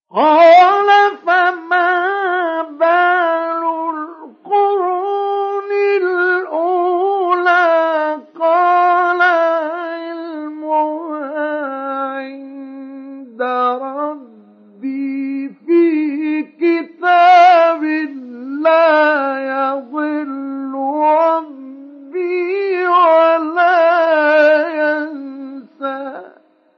قال فما بال القرون الأولى قال علمها عند ربي في كتاب لا يضل ربي ولا ينسى.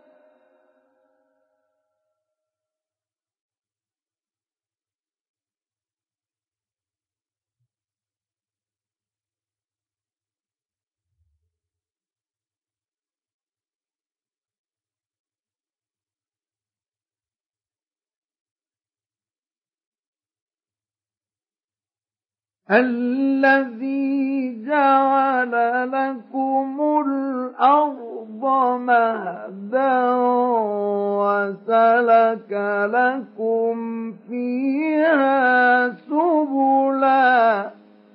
الذي جعل لكم الأرض مهدا وسلك لكم فيها سبلا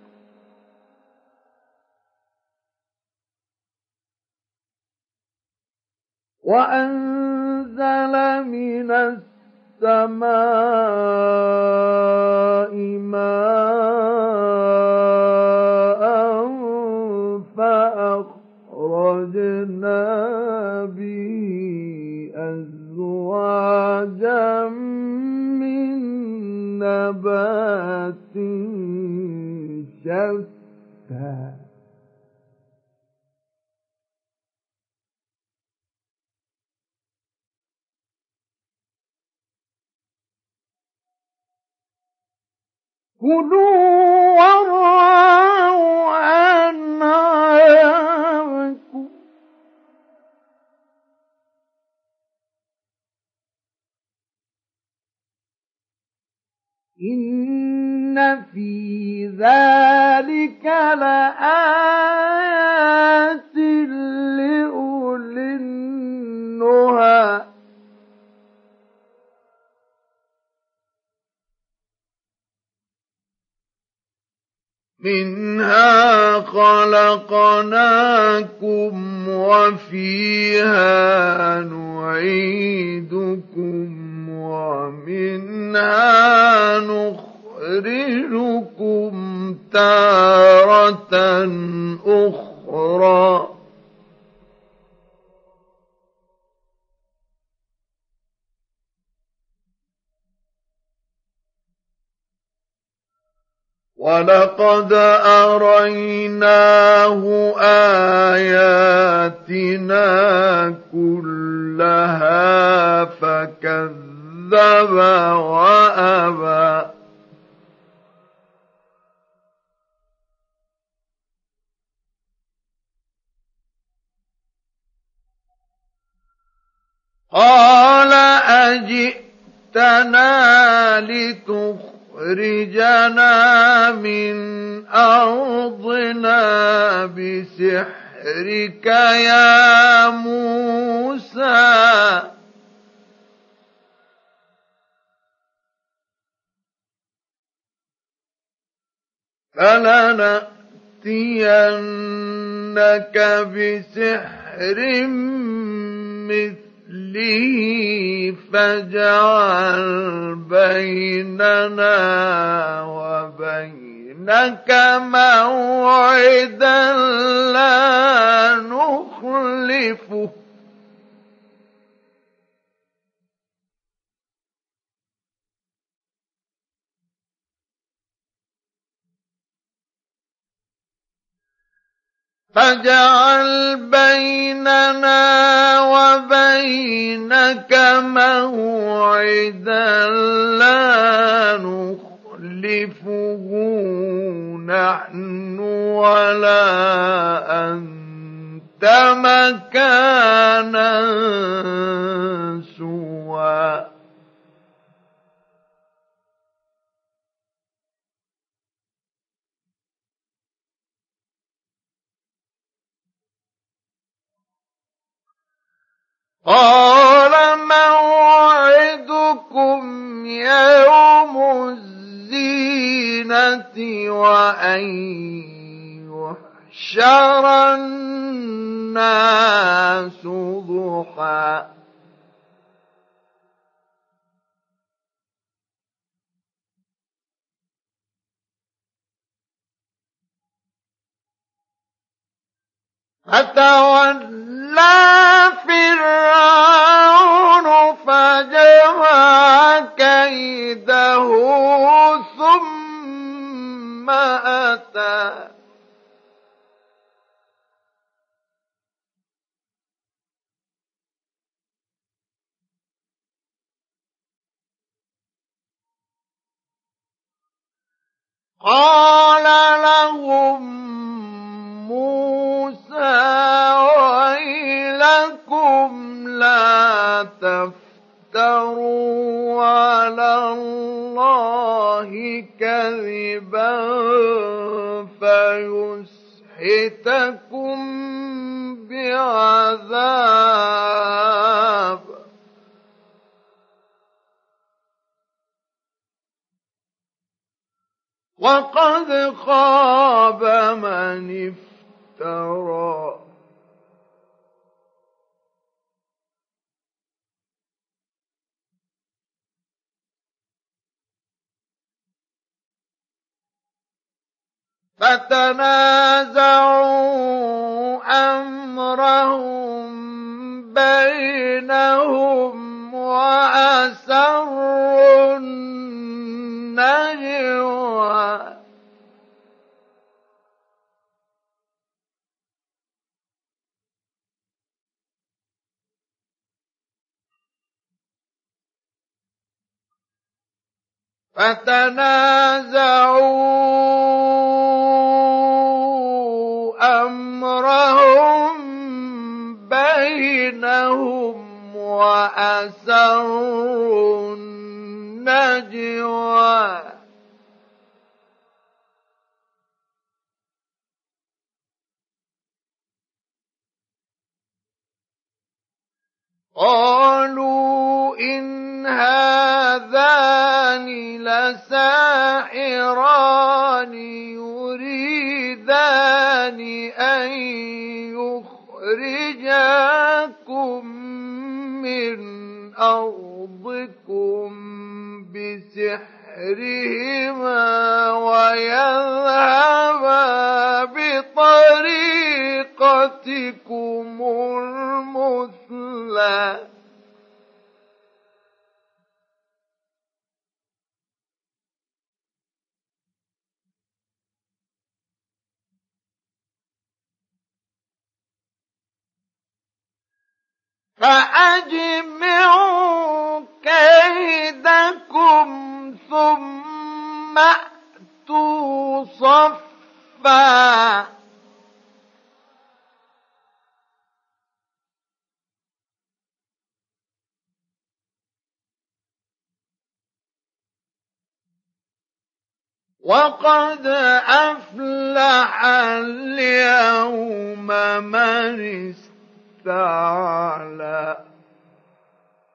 وأنزل من السماء ماء فأخرجنا به أزواجا من نبات شتى كلوا وارعوا أنعامكم إن في ذلك لآيات لأولي النهى منها خلقناكم وفيها نعيدكم ومنها نخرجكم تارة أخرى وَلَقَدْ أَرَيْنَاهُ آيَاتِنَا كُلَّهَا فَكَذَّبَ وَأَبَى قَالَ أَجِئْتَنَا لِتُخْرِجَنَا مِنْ أَرْضِنَا بِسِحْرِكَ يَا مُوسَى فَلَنَأْتِيَنَّكَ بِسِحْرٍ مِّثْلِهِ فَاجْعَلْ بَيْنَنَا وَبَيْنَكَ مَوْعِدًا لَّا نُخْلِفُهُ فَاجْعَلْ بَيْنَنَا وَبَيْنَكَ مَوْعِدًا لَّا نُخْلِفُهُ نَحْنُ وَلَا أَنتَ مَكَانًا سُوًى قَالَ مَوْعِدُكُمْ يَوْمُ الزِّينَةِ وَأَن يُحْشَرَ النَّاسُ ضُحًى فتولى فرعون فجمع كيده ثم أتى قال لهم موسى ويلكم لا تفتروا على الله كذبا فيسحتكم بعذاب وقد خاب من افترى فتنازعوا أمرهم بينهم وأسروا النجوى أمرهم بينهم وأسروا النجوى قالوا إن هذان لساحران يريدان أن يخرجاكم من أرضكم بسحرهما ويذهبا بطريقتكم المثلى فأجمعوا كيدكم ثم أتوا صفا وقد أفلح اليوم من استعلى